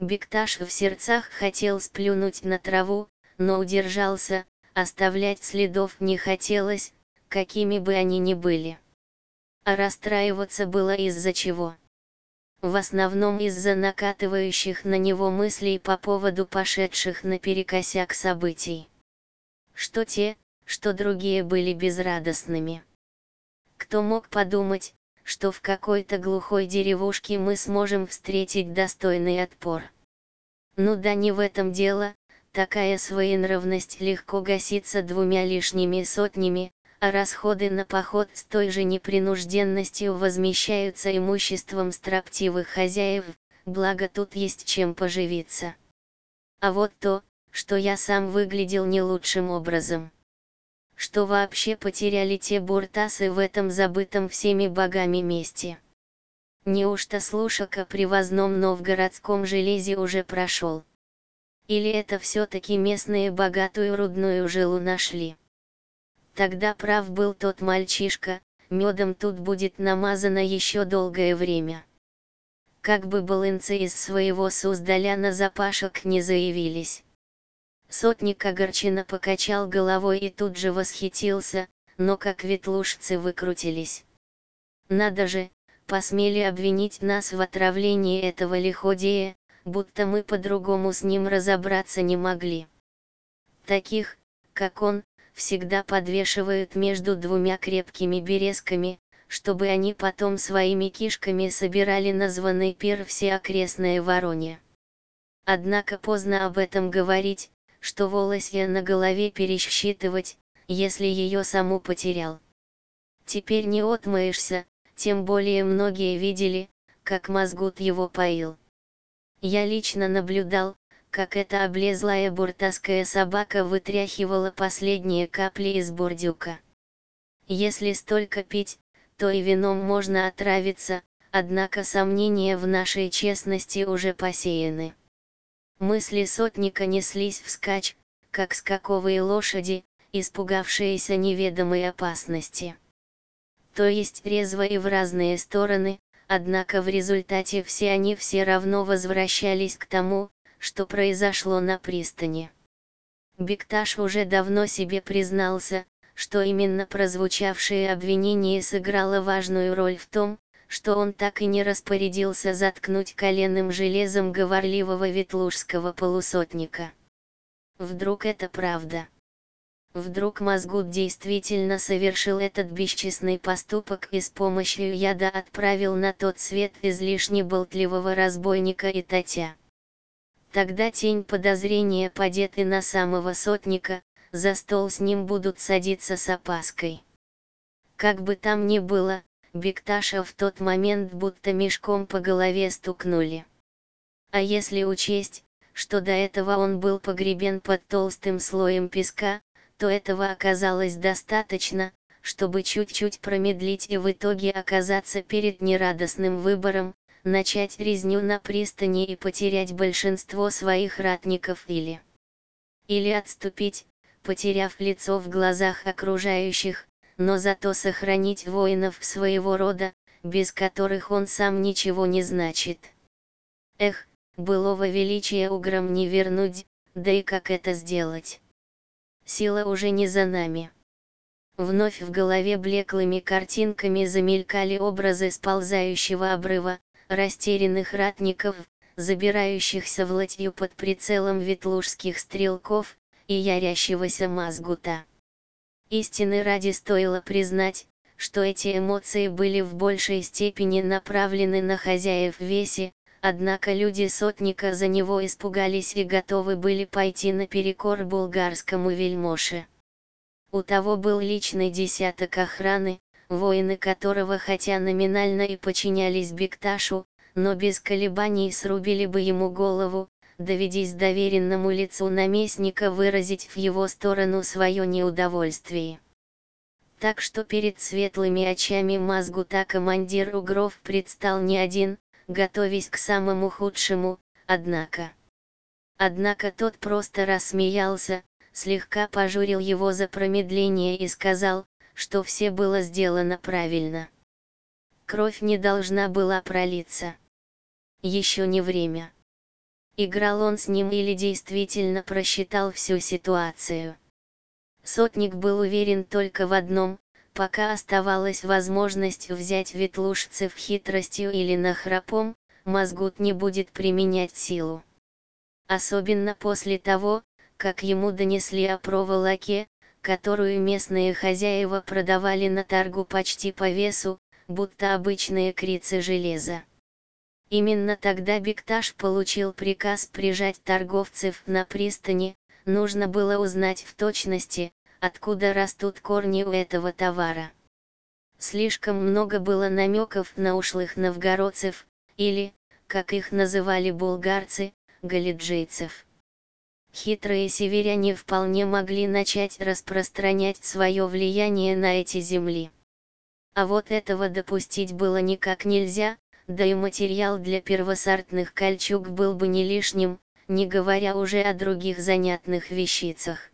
Бикташ в сердцах хотел сплюнуть на траву, но удержался, оставлять следов не хотелось, какими бы они ни были. А расстраиваться было из-за чего? В основном из-за накатывающих на него мыслей по поводу пошедших наперекосяк событий. Что те, что другие были безрадостными. Кто мог подумать, что в какой-то глухой деревушке мы сможем встретить достойный отпор? Ну да, не в этом дело, такая своенравность легко гасится 2 лишними сотнями, а расходы на поход с той же непринужденностью возмещаются имуществом строптивых хозяев, благо тут есть чем поживиться. А вот то, что я сам выглядел не лучшим образом. Что вообще потеряли те буртасы в этом забытом всеми богами месте? Неужто слушок о привозном новгородском железе уже прошел? Или это все-таки местные богатую рудную жилу нашли? Тогда прав был тот мальчишка, медом тут будет намазано еще долгое время. Как бы балынцы из своего Суздаля на запашек не заявились. Сотник огорченно покачал головой и тут же восхитился, но как ветлужцы выкрутились. Надо же, посмели обвинить нас в отравлении этого лиходея, будто мы по-другому с ним разобраться не могли. Таких, как он, всегда подвешивают между 2 крепкими березками, чтобы они потом своими кишками собирали на званый пир все окрестные Воронье. Однако поздно об этом говорить, что волосья на голове пересчитывать, если ее саму потерял. Теперь не отмоешься, тем более многие видели, как Мазгут его поил. Я лично наблюдал, как эта облезлая буртасская собака вытряхивала последние капли из бурдюка. Если столько пить, то и вином можно отравиться, однако сомнения в нашей честности уже посеяны. Мысли сотника неслись вскачь, как скаковые лошади, испугавшиеся неведомой опасности. То есть резво и в разные стороны, однако в результате все равно возвращались к тому, что произошло на пристани. Бикташ уже давно себе признался, что именно прозвучавшее обвинение сыграло важную роль в том, что он так и не распорядился заткнуть коленным железом говорливого ветлужского полусотника. Вдруг это правда? Вдруг Мазгут действительно совершил этот бесчестный поступок и с помощью яда отправил на тот свет излишне болтливого разбойника и татя? Тогда тень подозрения падет и на самого сотника, за стол с ним будут садиться с опаской. Как бы там ни было, Бикташа в тот момент будто мешком по голове стукнули. А если учесть, что до этого он был погребен под толстым слоем песка, то этого оказалось достаточно, чтобы чуть-чуть промедлить и в итоге оказаться перед нерадостным выбором, начать резню на пристани и потерять большинство своих ратников или отступить, потеряв лицо в глазах окружающих, но зато сохранить воинов своего рода, без которых он сам ничего не значит. Эх, былого величия угром не вернуть, да и как это сделать? Сила уже не за нами. Вновь в голове блеклыми картинками замелькали образы сползающего обрыва, растерянных ратников, забирающихся в латью под прицелом ветлужских стрелков, и ярящегося Мазгута. Истины ради стоило признать, что эти эмоции были в большей степени направлены на хозяев веси, однако люди сотника за него испугались и готовы были пойти наперекор булгарскому вельмоше. У того был личный десяток охраны, воины которого хотя номинально и подчинялись Бикташу, но без колебаний срубили бы ему голову, доведись доверенному лицу наместника выразить в его сторону свое неудовольствие. Так что перед светлыми очами Мазгута командир Угров предстал не один, готовясь к самому худшему, однако тот просто рассмеялся, слегка пожурил его за промедление и сказал, что все было сделано правильно. Кровь не должна была пролиться. Еще не время. Играл он с ним или действительно просчитал всю ситуацию. Сотник был уверен только в одном: пока оставалась возможность взять ветлужцев хитростью или нахрапом, Мазгут не будет применять силу. Особенно после того, как ему донесли о проволоке, которую местные хозяева продавали на торгу почти по весу, будто обычные крицы железа. Именно тогда Бекташ получил приказ прижать торговцев на пристани. Нужно было узнать в точности, откуда растут корни у этого товара. Слишком много было намеков на ушлых новгородцев, или, как их называли булгарцы, галиджийцев. Хитрые северяне вполне могли начать распространять свое влияние на эти земли. А вот этого допустить было никак нельзя, да и материал для первосортных кольчуг был бы не лишним, не говоря уже о других занятных вещицах.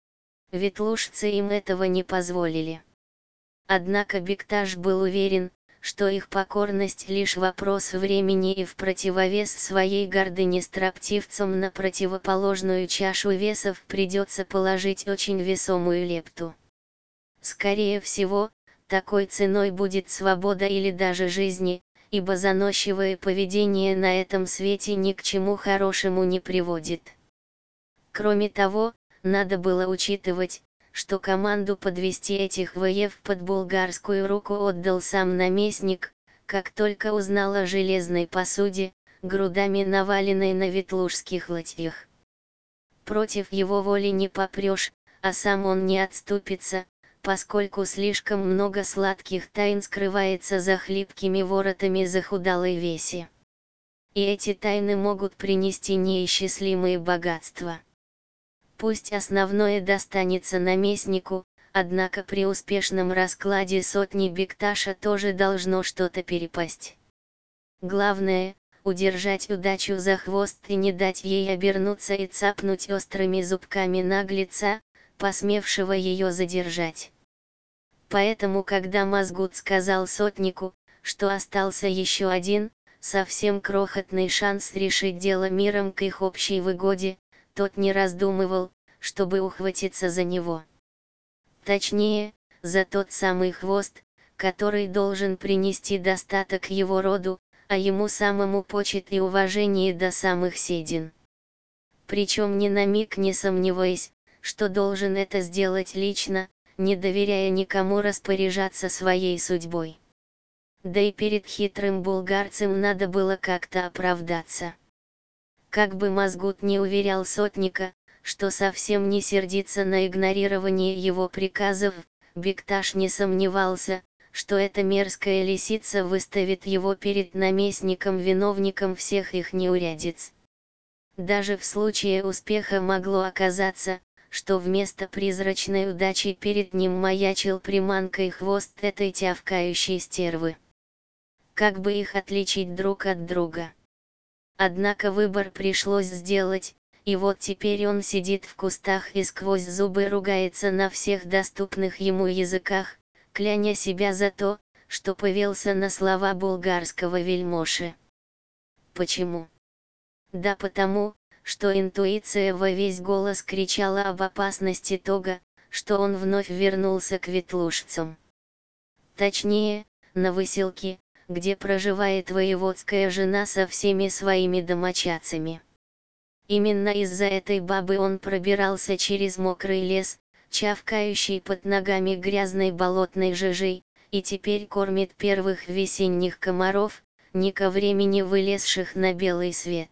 Ветлужцы им этого не позволили. Однако Бекташ был уверен, что их покорность лишь вопрос времени, и в противовес своей гордыне строптивцам на противоположную чашу весов придется положить очень весомую лепту. Скорее всего, такой ценой будет свобода или даже жизни, ибо заносчивое поведение на этом свете ни к чему хорошему не приводит. Кроме того, надо было учитывать, что команду подвести этих воев под булгарскую руку отдал сам наместник, как только узнал о железной посуде, грудами наваленной на ветлужских ладьях. Против его воли не попрешь, а сам он не отступится, поскольку слишком много сладких тайн скрывается за хлипкими воротами захудалой веси. И эти тайны могут принести неисчислимые богатства. Пусть основное достанется наместнику, однако при успешном раскладе сотни Бекташа тоже должно что-то перепасть. Главное — удержать удачу за хвост и не дать ей обернуться и цапнуть острыми зубками наглеца, посмевшего ее задержать. Поэтому когда Мазгут сказал сотнику, что остался еще один, совсем крохотный шанс решить дело миром к их общей выгоде, тот не раздумывал, чтобы ухватиться за него. Точнее, за тот самый хвост, который должен принести достаток его роду, а ему самому почет и уважение до самых седин. Причем ни на миг не сомневаясь, что должен это сделать лично, не доверяя никому распоряжаться своей судьбой. Да и перед хитрым булгарцем надо было как-то оправдаться. Как бы Мазгут не уверял сотника, что совсем не сердится на игнорирование его приказов, Бекташ не сомневался, что эта мерзкая лисица выставит его перед наместником виновником всех их неурядиц. Даже в случае успеха могло оказаться, что вместо призрачной удачи перед ним маячил приманкой хвост этой тявкающей стервы. Как бы их отличить друг от друга? Однако выбор пришлось сделать, и вот теперь он сидит в кустах и сквозь зубы ругается на всех доступных ему языках, кляня себя за то, что повелся на слова булгарского вельмоши. Почему? Да потому, что интуиция во весь голос кричала об опасности того, что он вновь вернулся к ветлужцам. Точнее, на выселке, где проживает воеводская жена со всеми своими домочадцами. Именно из-за этой бабы он пробирался через мокрый лес, чавкающий под ногами грязной болотной жижей, и теперь кормит первых весенних комаров, не ко времени вылезших на белый свет.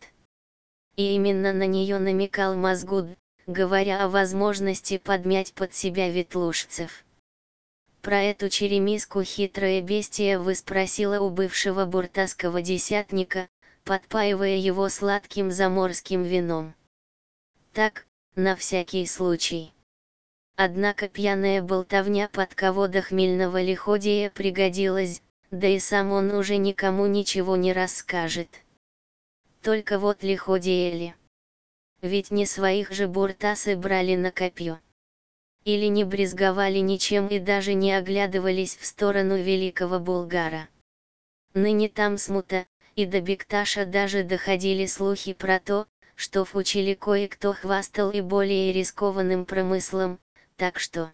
И именно на нее намекал Мазгут, говоря о возможности подмять под себя ветлужцев. Про эту черемиску хитрое бестия выспросила у бывшего буртасского десятника, подпаивая его сладким заморским вином. Так, на всякий случай. Однако пьяная болтовня под кого до хмельного лиходея пригодилась, да и сам он уже никому ничего не расскажет. Только вот лиходея ли? Ведь не своих же буртасы брали на копье. Или не брезговали ничем и даже не оглядывались в сторону великого Булгара. Ныне там смута, и до Бекташа даже доходили слухи про то, что в учили кое-кто хвастал и более рискованным промыслом, так что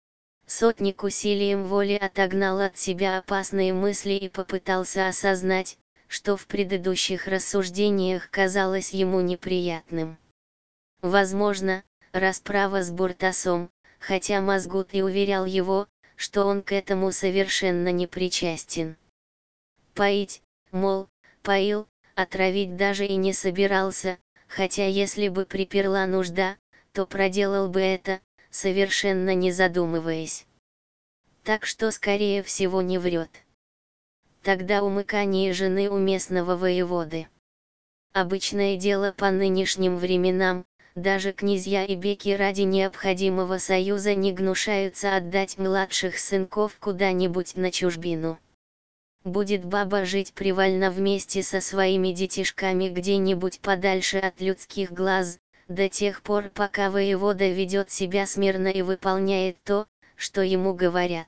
сотник усилием воли отогнал от себя опасные мысли и попытался осознать, что в предыдущих рассуждениях казалось ему неприятным. Возможно, расправа с Буртасом, хотя Мазгут и уверял его, что он к этому совершенно не причастен. Поить, мол, поил, отравить даже и не собирался, хотя если бы приперла нужда, то проделал бы это, совершенно не задумываясь. Так что скорее всего не врет. Тогда умыкание жены у местного воеводы. Обычное дело по нынешним временам, даже князья и беки ради необходимого союза не гнушаются отдать младших сынков куда-нибудь на чужбину. Будет баба жить привольно вместе со своими детишками где-нибудь подальше от людских глаз, до тех пор пока воевода ведет себя смирно и выполняет то, что ему говорят.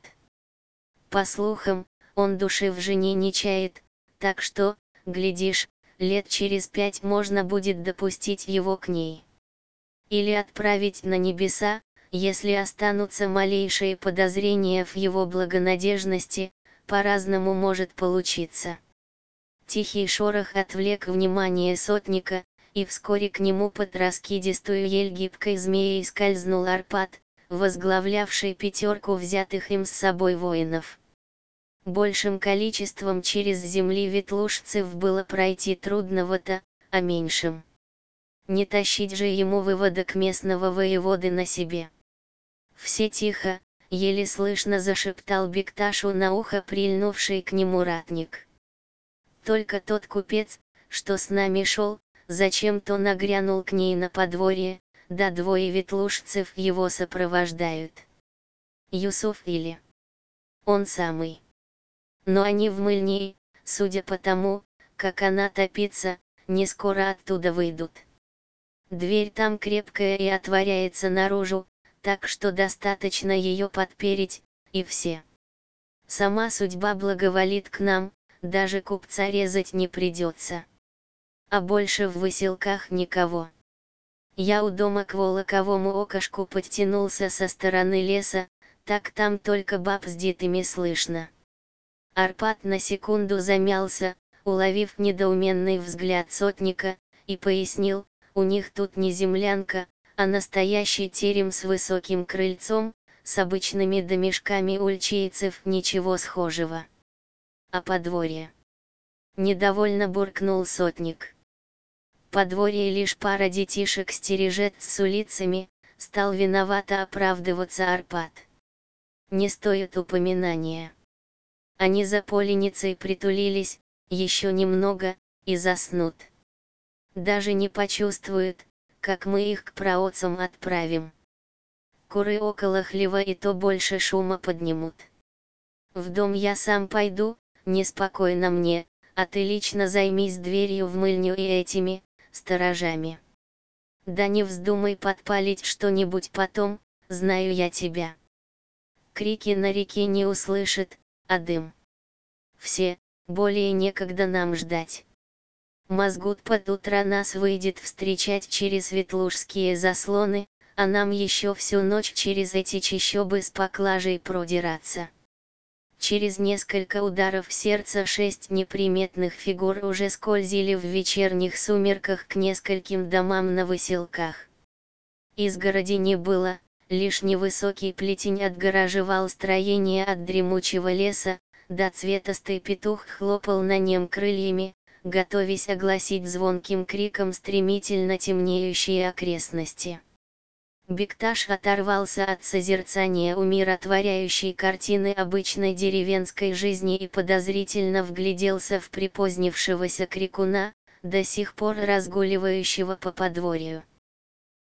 По слухам, он души в жене не чает, так что, глядишь, лет через 5 можно будет допустить его к ней. Или отправить на небеса, если останутся малейшие подозрения в его благонадежности, по-разному может получиться. Тихий шорох отвлек внимание сотника, и вскоре к нему под раскидистую ель гибкой змеей скользнул Арпад, возглавлявший 5 взятых им с собой воинов. Большим количеством через земли ветлужцев было пройти трудновато, а меньшим не тащить же ему выводок местного воеводы на себе. Все тихо, еле слышно зашептал Бекташу на ухо прильнувший к нему ратник. Только тот купец, что с нами шел, зачем-то нагрянул к ней на подворье, да 2 ветлужцев его сопровождают. Юсуф или он самый. Но они в мыльне, судя по тому, как она топится, не скоро оттуда выйдут. Дверь там крепкая и отворяется наружу, так что достаточно ее подпереть, и все. Сама судьба благоволит к нам, даже купца резать не придется. А больше в выселках никого. Я у дома к волоковому окошку подтянулся со стороны леса, так там только баб с детьми слышно. Арпад на секунду замялся, уловив недоуменный взгляд сотника, и пояснил: у них тут не землянка, а настоящий терем с высоким крыльцом, с обычными домишками ульчейцев, ничего схожего. А подворье? Недовольно буркнул сотник. Подворье лишь пара детишек стережет с улицами, стал виновато оправдываться Арпад. Не стоит упоминания. Они за поленницей притулились, еще немного, и заснут. Даже не почувствуют, как мы их к праотцам отправим. Куры около хлева и то больше шума поднимут. В дом я сам пойду, неспокойно мне, а ты лично займись дверью в мыльню и этими сторожами. Да не вздумай подпалить что-нибудь потом, знаю я тебя. Крики на реке не услышит, а дым. Все, более некогда нам ждать. Мазгут под утро нас выйдет встречать через ветлужские заслоны, а нам еще всю ночь через эти чащобы с поклажей продираться. Через несколько ударов сердца 6 неприметных фигур уже скользили в вечерних сумерках к нескольким домам на выселках. Изгороди не было, лишь невысокий плетень отгораживал строение от дремучего леса, да цветастый петух хлопал на нем крыльями, готовясь огласить звонким криком стремительно темнеющие окрестности. Бекташ оторвался от созерцания умиротворяющей картины обычной деревенской жизни и подозрительно вгляделся в припозднившегося крикуна, до сих пор разгуливающего по подворью.